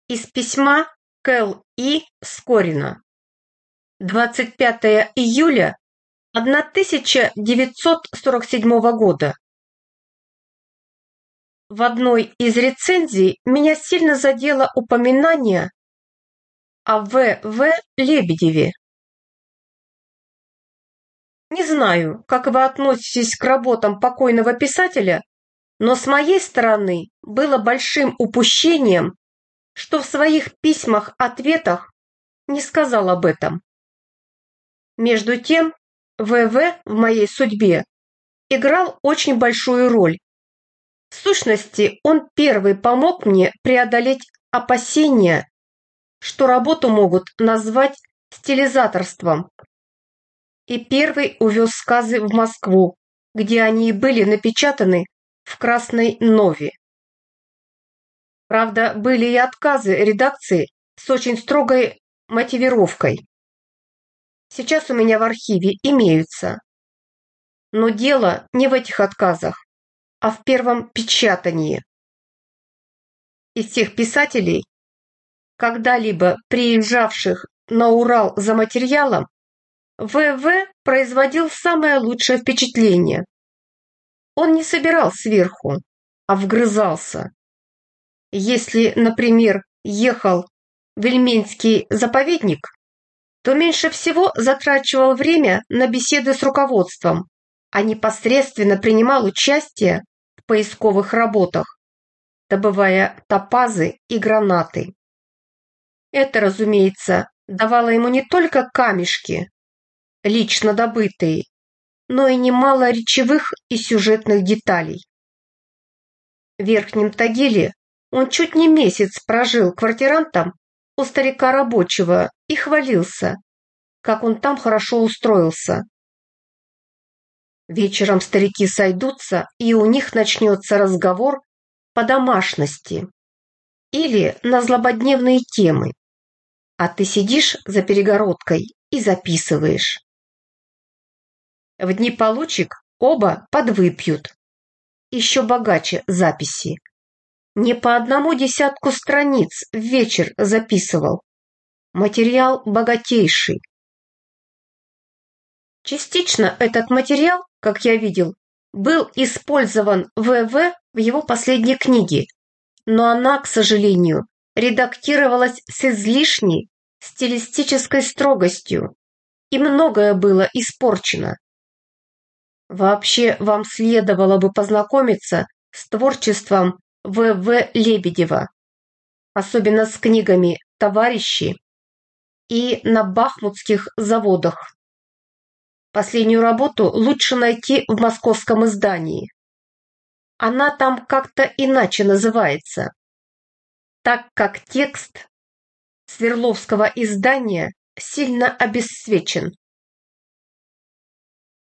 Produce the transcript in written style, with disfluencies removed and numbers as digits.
Из письма К.Л.И. Скорина. 25 июля 1947 года. В одной из рецензий меня сильно задело упоминание о В.В. Лебедеве. Не знаю, как вы относитесь к работам покойного писателя, но с моей стороны было большим упущением, что в своих письмах-ответах не сказал об этом. Между тем, В.В. в моей судьбе играл очень большую роль. В сущности, он первый помог мне преодолеть опасения, что работу могут назвать стилизаторством, и первый увез сказы в Москву, где они и были напечатаны в Красной Нове. Правда, были и отказы редакции с очень строгой мотивировкой. Сейчас у меня в архиве имеются. Но дело не в этих отказах, а в первом печатании. Из тех писателей, когда-либо приезжавших на Урал за материалом, В.В. производил самое лучшее впечатление. Он не собирал сверху, а вгрызался. Если, например, ехал в Вельменский заповедник, то меньше всего затрачивал время на беседы с руководством, а непосредственно принимал участие в поисковых работах, добывая топазы и гранаты. Это, разумеется, давало ему не только камешки, лично добытые, но и немало речевых и сюжетных деталей. В Верхнем Тагиле он чуть не месяц прожил квартирантом у старика рабочего и хвалился, как он там хорошо устроился. Вечером старики сойдутся, и у них начнется разговор по домашности или на злободневные темы, а ты сидишь за перегородкой и записываешь. В дни получек оба подвыпьют. Еще богаче записи. Не по одному десятку страниц в вечер записывал. Материал богатейший. Частично этот материал, как я видел, был использован В.В. в его последней книге, но она, к сожалению, редактировалась с излишней стилистической строгостью, и многое было испорчено. Вообще, вам следовало бы познакомиться с творчеством В.В. Лебедева, особенно с книгами «Товарищи» и «На бахмутских заводах». Последнюю работу лучше найти в московском издании. Она там как-то иначе называется, так как текст Свердловского издания сильно обесцвечен.